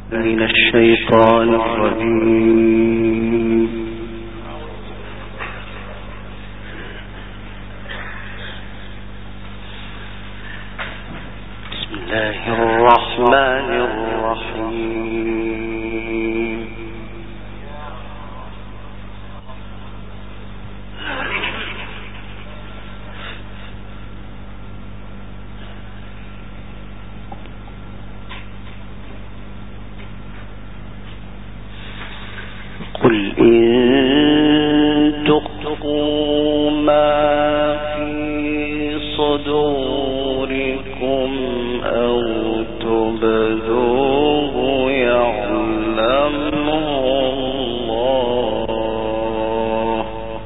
من الشيطان الرجيم. بسم الله الرحمن الرحيم. قل إن تخفوا ما في صدوركم أو تبدوه يعلمه الله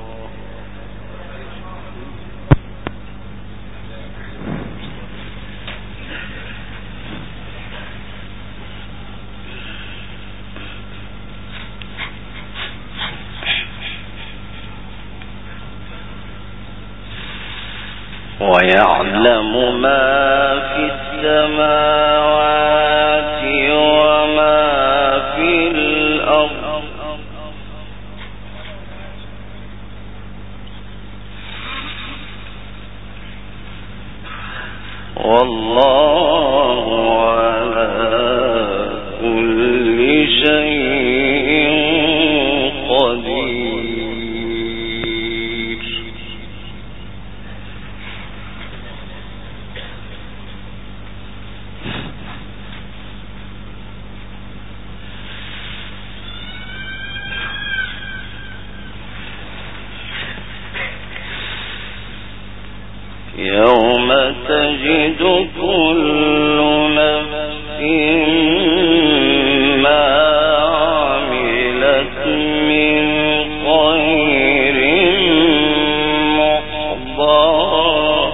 ويعلم ما في السماوات وما في الأرض والله على كل شيء قدير. يوم تجد كل نفس ما عملت من خير محضرا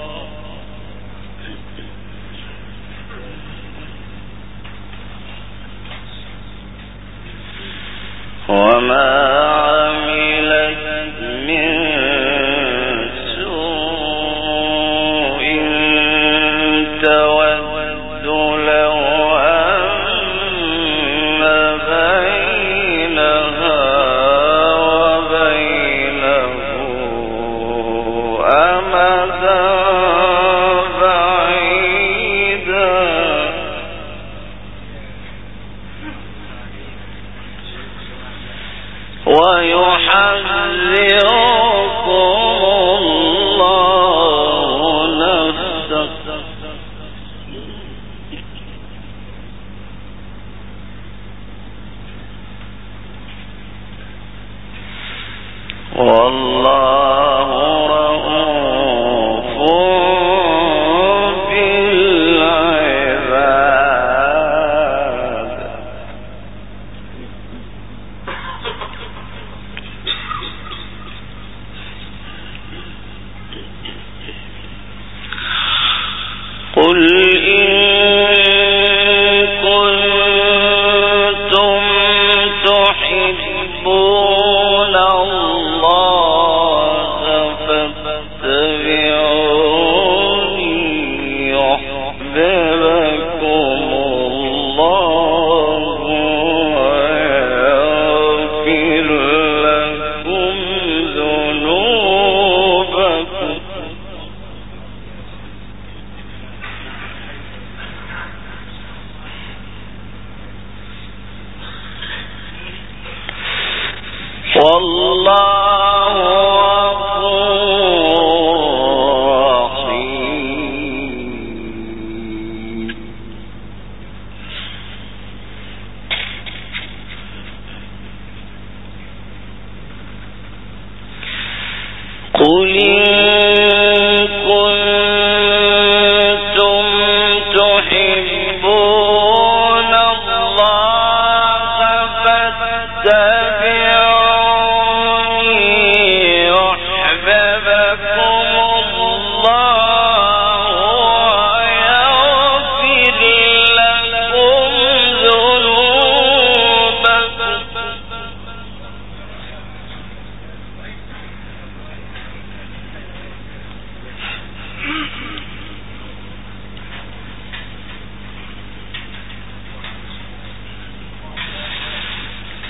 وما عملت من تود لو أن بينها وبينه أمدا بعيدا ويحذركم الله نفسه والله رؤوف بالعباد. قل إن كنتم تحبون الله فاتبعوني يحببكم الله ويغفر لكم ذنوبكم والله غفور رحيم.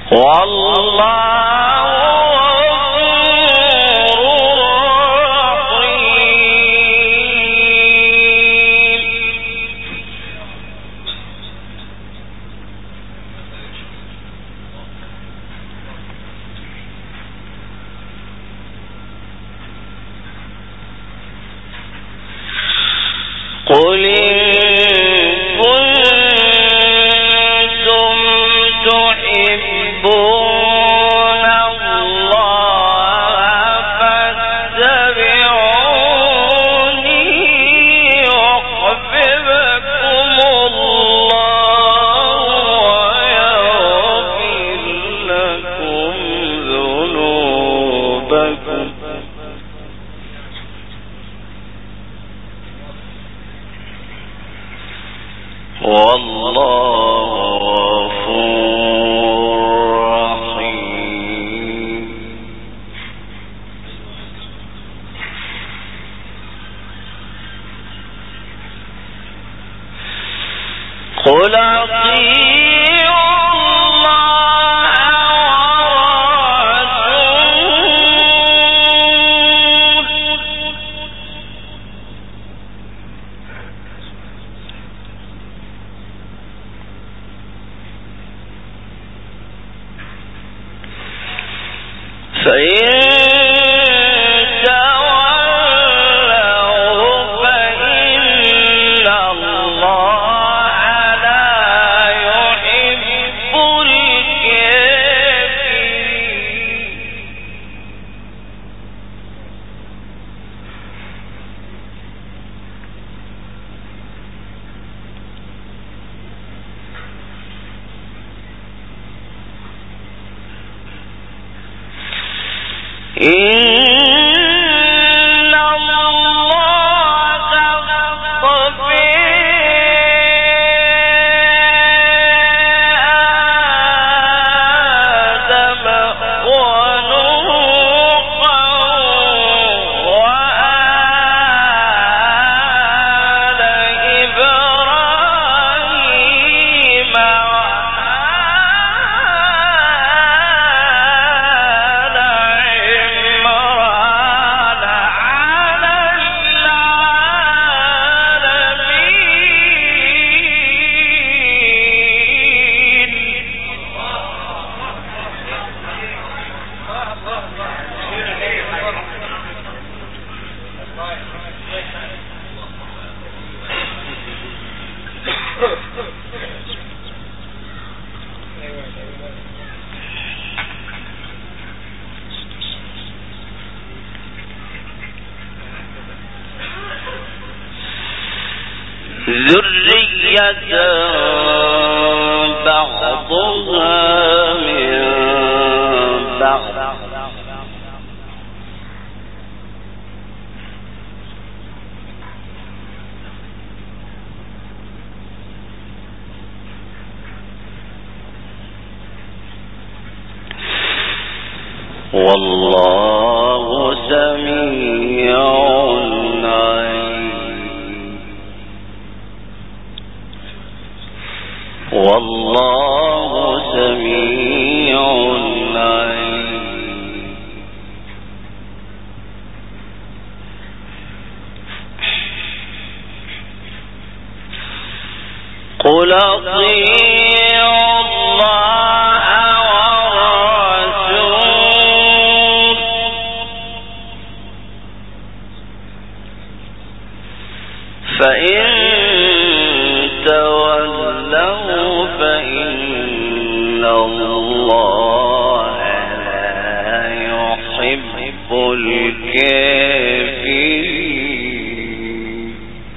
قل إن كنتم تحبون الله فاتبعوني يحببكم الله ويغفر لكم ذنوبكم والله غفور رحيم. قل أطيعوا الله فإن تولوا فإن الله لا يحب الكافرين. إن الله اصطفى آدم ونوحا وآل إبراهيم ذرية بعضها من بعض والله سميع عليم. والله سميع عليم. قل أطيعوا الله والرسول فإن تولوا فإن الله لا يحب الكافرين.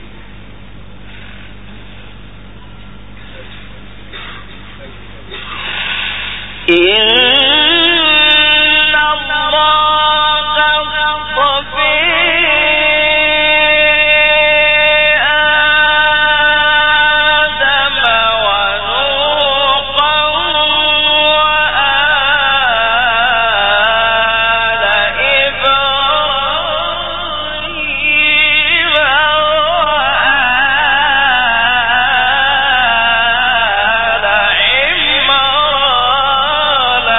إن الله اصطفى آدم ونوحا وآل إبراهيم وآل عمران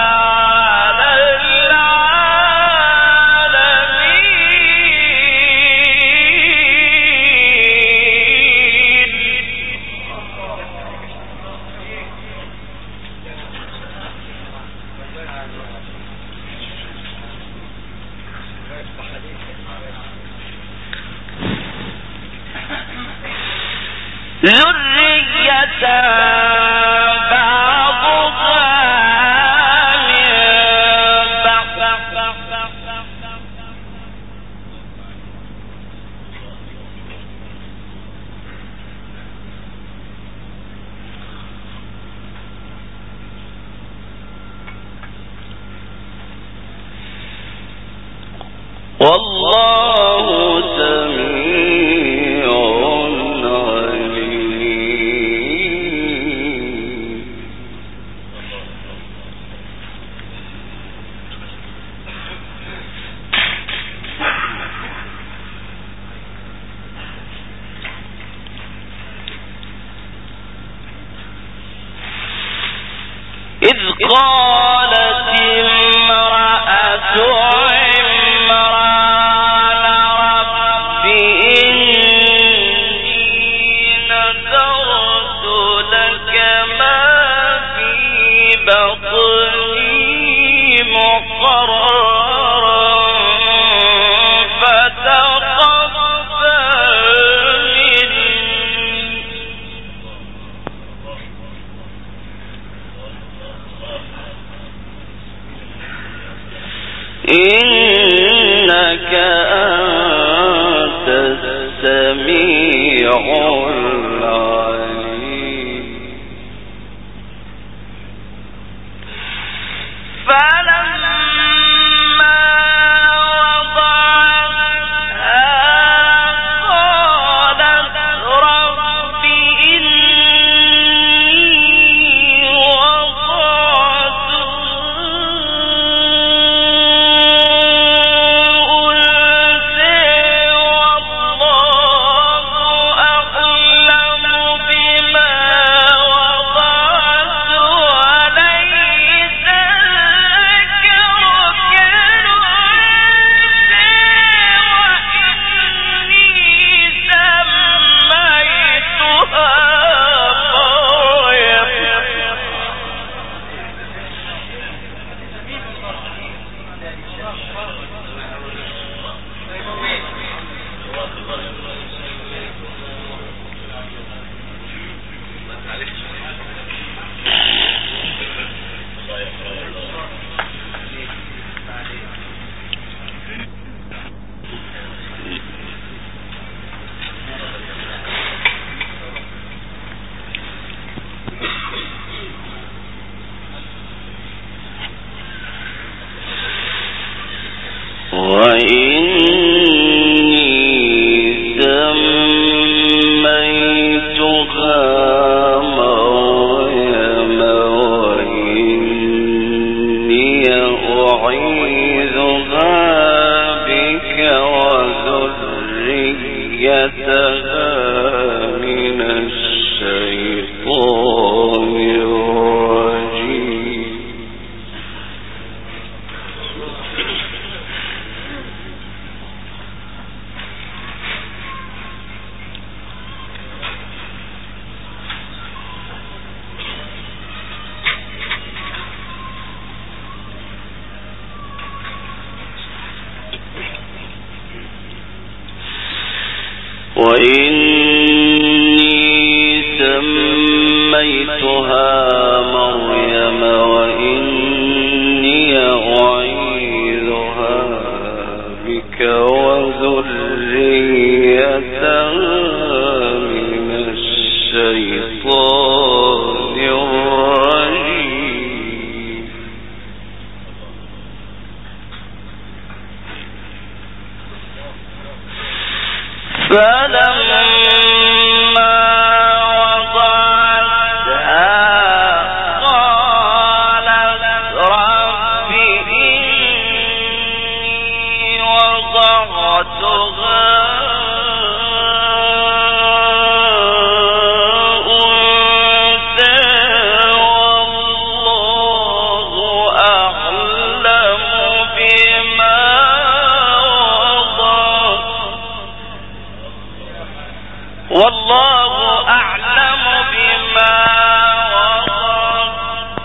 والله سميع عليم. إذ قالت امرأة عمران رب إني نذرت لك ما في بطني محررا فتقبل مني إنك أنت السميع العليم. فلما وضعتها قالت رب إني سميتها مريم وإني أعيذها بك وذريتها من الشيطان الرجيم. فلما وضعتها قالت رب إني وضعتها أنثى والله أعلم بما والله أعلم بما وضعت.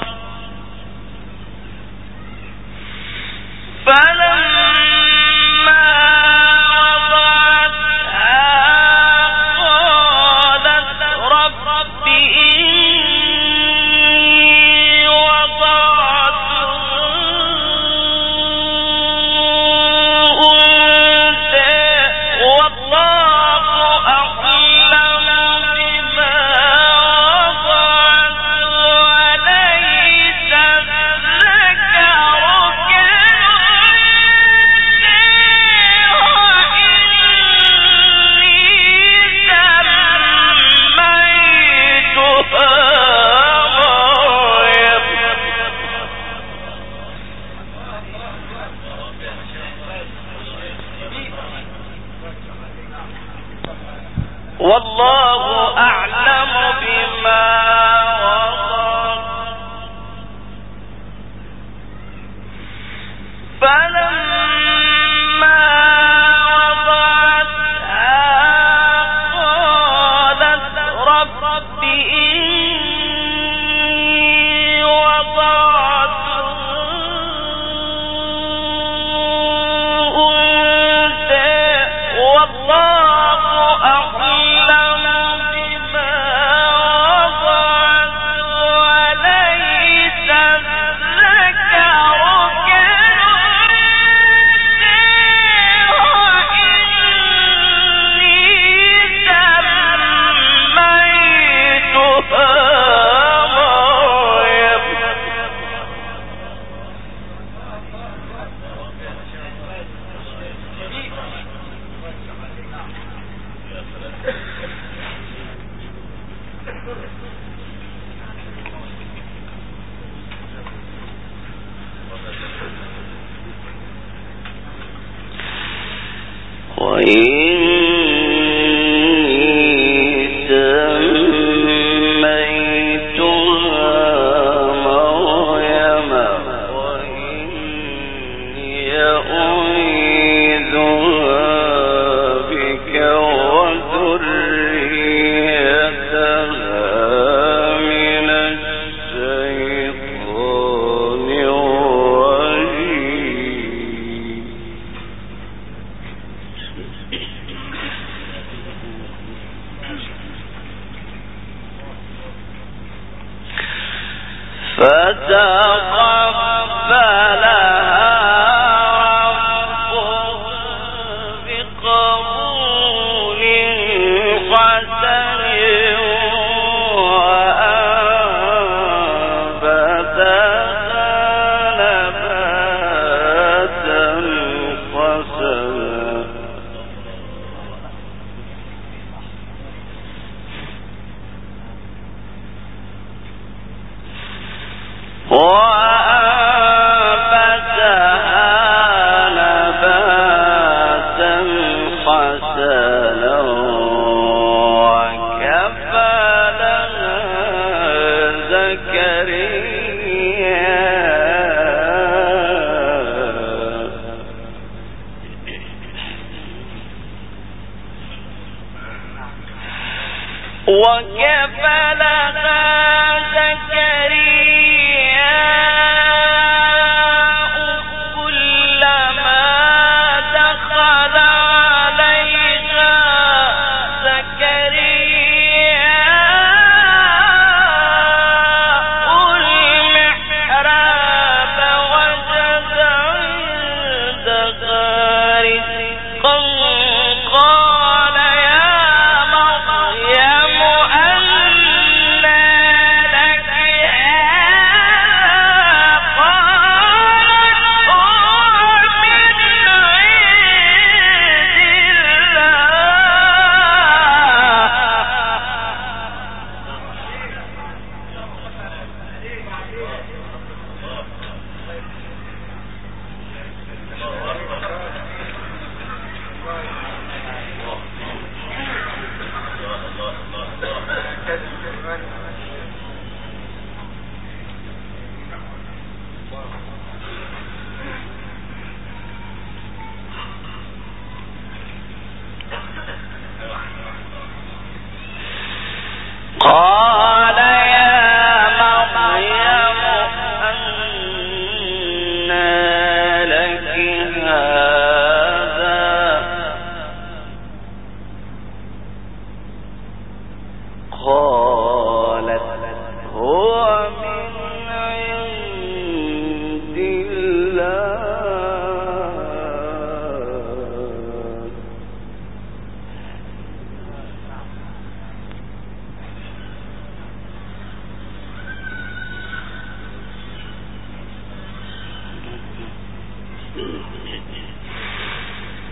فلما وضعتها قالت والله أعلم بما وضعت فلما وضعتها قالت رب إني وضعتها أنثى والله أعلم بما وضعت وليس الذكر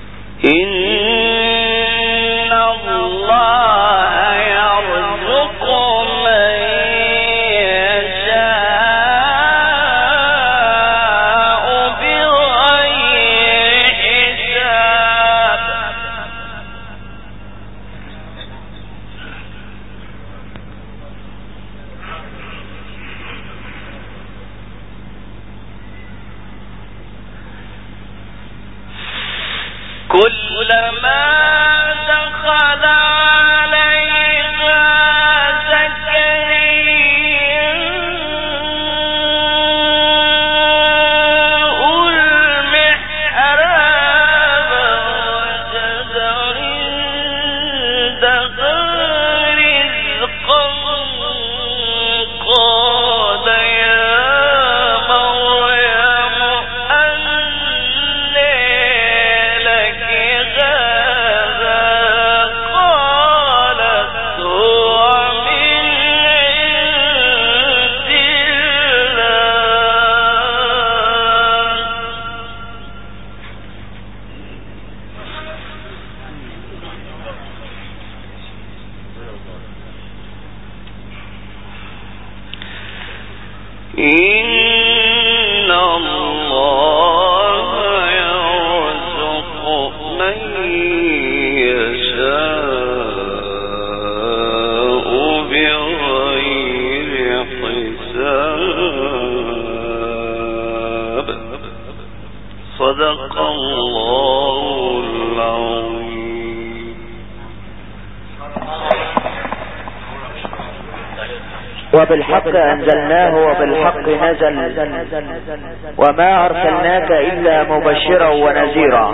إن الله يرزق إن الله يرزق من يشاء بغير حساب. صدق الله العظيم. وبالحق أنزلناه وبالحق نزل وما أرسلناك إلا مبشرا ونذيرا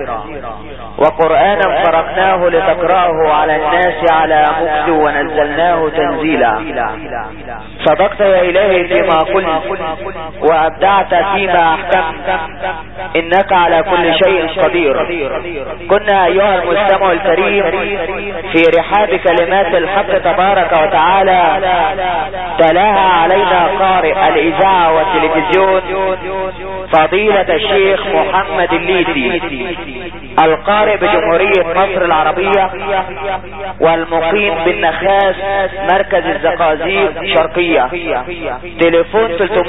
وقرآنا فرقناه لتقرأه على الناس على مكث ونزلناه تنزيلا. صدقت يا إلهي فيما قلت وأبدعت فيما أحكمت إنك على كل شيء قدير. كنا أيها المستمع الكريم في رحاب كلمات الحق تبارك وتعالى تلاها علينا قارئ الإذاعة والتلفزيون فضيلة الشيخ محمد الليثي القارئ بجمهورية مصر العربية والمقيم بالنخاس مركز الزقازيق شرقية. تليفون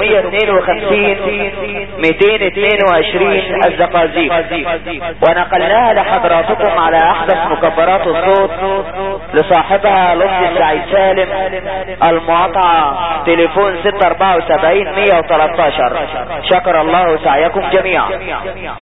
352-222 الزقازيق. ونقلناها لحضراتكم على أحدث مكبرات الصوت لصاحبها لطفي السعيد سالم المقاطعة تليفون 674-113. شكر الله سعيكم جميعا.